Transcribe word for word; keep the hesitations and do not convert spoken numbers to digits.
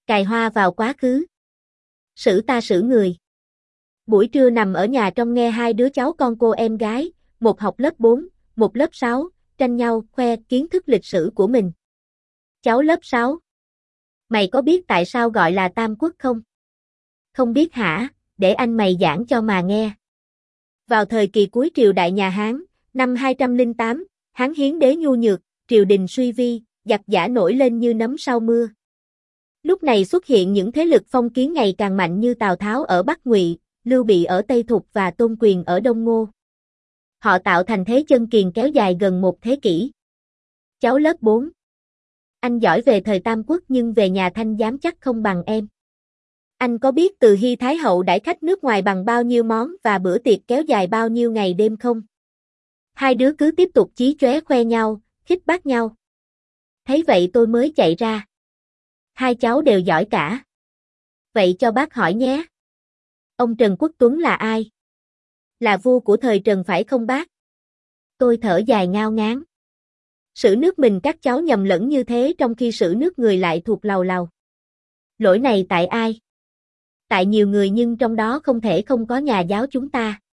Cài hoa vào quá khứ. Sử ta sử người. Buổi trưa nằm ở nhà trong nghe hai đứa cháu con cô em gái, một học lớp bốn, một lớp sáu, tranh nhau khoe kiến thức lịch sử của mình. Cháu lớp sáu. Mày có biết tại sao gọi là Tam Quốc không? Không biết hả, để anh mày giảng cho mà nghe. Vào thời kỳ cuối triều đại nhà Hán, năm hai trăm lẻ tám, Hán Hiến đế nhu nhược, triều đình suy vi, giặc giã nổi lên như nấm sau mưa. Lúc này xuất hiện những thế lực phong kiến ngày càng mạnh như Tào Tháo ở Bắc Ngụy, Lưu Bị ở Tây Thục và Tôn Quyền ở Đông Ngô. Họ tạo thành thế chân kiền kéo dài gần một thế kỷ. Cháu lớp bốn. Anh giỏi về thời Tam Quốc nhưng về nhà Thanh dám chắc không bằng em. Anh có biết Từ Hy Thái Hậu đãi khách nước ngoài bằng bao nhiêu món và bữa tiệc kéo dài bao nhiêu ngày đêm không? Hai đứa cứ tiếp tục chí chóe khoe nhau, khích bác nhau. Thấy vậy tôi mới chạy ra. Hai cháu đều giỏi cả. Vậy cho bác hỏi nhé. Ông Trần Quốc Tuấn là ai? Là vua của thời Trần phải không bác? Tôi thở dài ngao ngán. Sử nước mình các cháu nhầm lẫn như thế trong khi sử nước người lại thuộc lầu lầu. Lỗi này tại ai? Tại nhiều người nhưng trong đó không thể không có nhà giáo chúng ta.